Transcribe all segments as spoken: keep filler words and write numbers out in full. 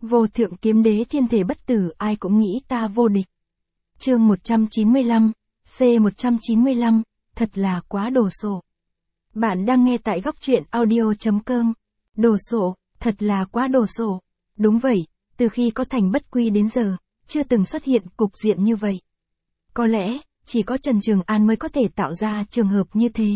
Vô thượng kiếm đế thiên thể bất tử, ai cũng nghĩ ta vô địch. Chương một trăm chín mươi lăm, C một trăm chín mươi lăm, thật là quá đồ sộ. Bạn đang nghe tại góc truyện audio.com. Đồ sộ, thật là quá đồ sộ. Đúng vậy, từ khi có Thành Bất Quy đến giờ, chưa từng xuất hiện cục diện như vậy. Có lẽ, chỉ có Trần Trường An mới có thể tạo ra trường hợp như thế.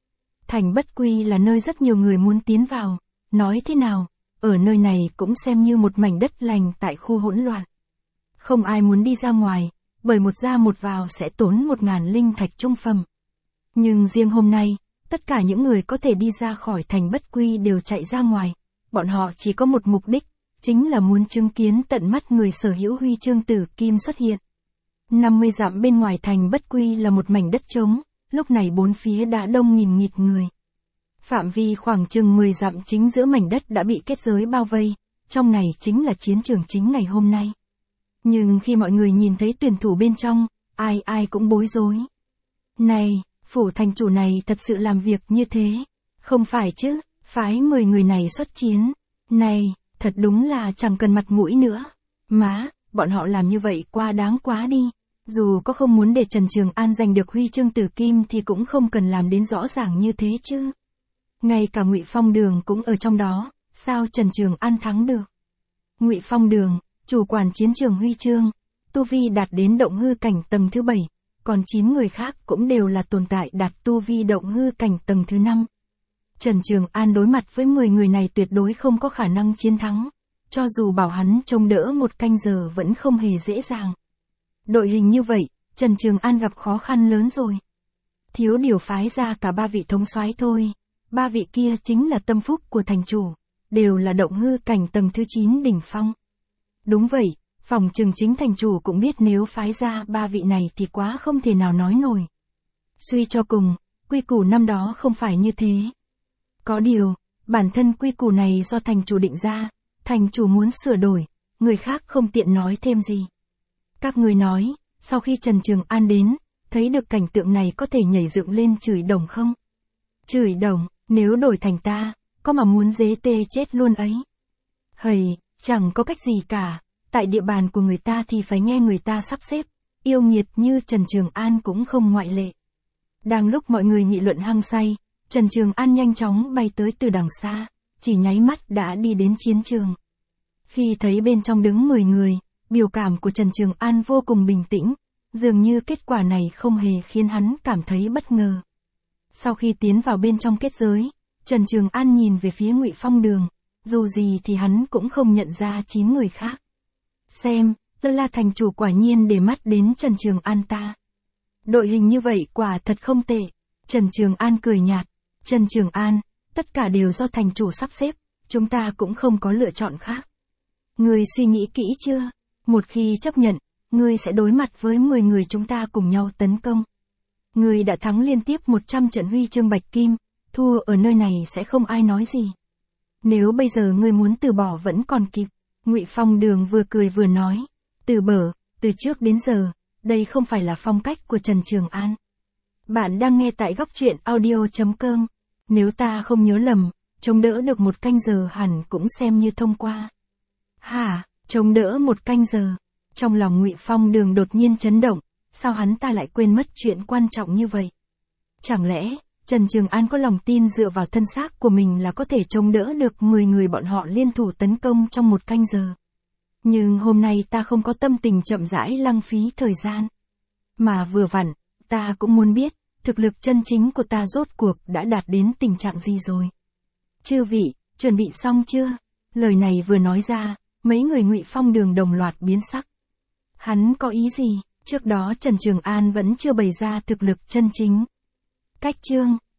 Thành Bất Quy là nơi rất nhiều người muốn tiến vào, nói thế nào, ở nơi này cũng xem như một mảnh đất lành tại khu hỗn loạn. Không ai muốn đi ra ngoài, bởi một ra một vào sẽ tốn một ngàn linh thạch trung phẩm. Nhưng riêng hôm nay, tất cả những người có thể đi ra khỏi Thành Bất Quy đều chạy ra ngoài, bọn họ chỉ có một mục đích, chính là muốn chứng kiến tận mắt người sở hữu huy chương tử kim xuất hiện. năm mươi dặm bên ngoài Thành Bất Quy là một mảnh đất trống, lúc này bốn phía đã đông nghìn nghịt người. Phạm vi khoảng chừng mười dặm chính giữa mảnh đất đã bị kết giới bao vây, trong này chính là chiến trường chính ngày hôm nay. Nhưng khi mọi người nhìn thấy tuyển thủ bên trong, ai ai cũng bối rối. Này, phủ thành chủ này thật sự làm việc như thế, không phải chứ, phái mười người này xuất chiến. Này, thật đúng là chẳng cần mặt mũi nữa. Má, bọn họ làm như vậy quá đáng quá đi. Dù có không muốn để Trần Trường An giành được huy chương tử kim thì cũng không cần làm đến rõ ràng như thế chứ. Ngay cả Ngụy Phong Đường cũng ở trong đó, sao Trần Trường An thắng được? Ngụy Phong Đường, chủ quản chiến trường huy chương, tu vi đạt đến động hư cảnh tầng thứ bảy, còn chín người khác cũng đều là tồn tại đạt tu vi động hư cảnh tầng thứ năm. Trần Trường An đối mặt với mười người này tuyệt đối không có khả năng chiến thắng, cho dù bảo hắn trông đỡ một canh giờ vẫn không hề dễ dàng. Đội hình như vậy, Trần Trường An gặp khó khăn lớn rồi. Thiếu điều phái ra cả ba vị thống soái thôi, ba vị kia chính là tâm phúc của thành chủ, đều là động hư cảnh tầng thứ chín đỉnh phong. Đúng vậy, phòng trừng chính thành chủ cũng biết nếu phái ra ba vị này thì quá không thể nào nói nổi. Suy cho cùng, quy củ năm đó không phải như thế. Có điều, bản thân quy củ này do thành chủ định ra, thành chủ muốn sửa đổi, người khác không tiện nói thêm gì. Các người nói, sau khi Trần Trường An đến, thấy được cảnh tượng này có thể nhảy dựng lên chửi đồng không? Chửi đồng, nếu đổi thành ta, có mà muốn dế tê chết luôn ấy. Hầy, chẳng có cách gì cả, tại địa bàn của người ta thì phải nghe người ta sắp xếp, yêu nghiệt như Trần Trường An cũng không ngoại lệ. Đang lúc mọi người nghị luận hăng say, Trần Trường An nhanh chóng bay tới từ đằng xa, chỉ nháy mắt đã đi đến chiến trường. Khi thấy bên trong đứng mười người, biểu cảm của Trần Trường An vô cùng bình tĩnh, dường như kết quả này không hề khiến hắn cảm thấy bất ngờ. Sau khi tiến vào bên trong kết giới, Trần Trường An nhìn về phía Ngụy Phong Đường, dù gì thì hắn cũng không nhận ra chín người khác. Xem, Lơ La thành chủ quả nhiên để mắt đến Trần Trường An ta. Đội hình như vậy quả thật không tệ. Trần Trường An cười nhạt. Trần Trường An, tất cả đều do thành chủ sắp xếp, chúng ta cũng không có lựa chọn khác. Ngươi suy nghĩ kỹ chưa? Một khi chấp nhận, ngươi sẽ đối mặt với mười người chúng ta cùng nhau tấn công. Ngươi đã thắng liên tiếp một trăm trận huy chương bạch kim, thua ở nơi này sẽ không ai nói gì. Nếu bây giờ ngươi muốn từ bỏ vẫn còn kịp. Ngụy Phong Đường vừa cười vừa nói, từ bở, từ trước đến giờ, đây không phải là phong cách của Trần Trường An. Bạn đang nghe tại góc truyện audio.com. Nếu ta không nhớ lầm, chống đỡ được một canh giờ hẳn cũng xem như thông qua. Hả, chống đỡ một canh giờ? Trong lòng Ngụy Phong Đường đột nhiên chấn động, sao hắn ta lại quên mất chuyện quan trọng như vậy? Chẳng lẽ, Trần Trường An có lòng tin dựa vào thân xác của mình là có thể chống đỡ được mười người bọn họ liên thủ tấn công trong một canh giờ? Nhưng hôm nay ta không có tâm tình chậm rãi lăng phí thời gian. Mà vừa vặn, ta cũng muốn biết, thực lực chân chính của ta rốt cuộc đã đạt đến tình trạng gì rồi. Chư vị, chuẩn bị xong chưa? Lời này vừa nói ra, mấy người Ngụy Phong Đường đồng loạt biến sắc. Hắn có ý gì? Trước đó Trần Trường An vẫn chưa bày ra thực lực chân chính. Cách chương,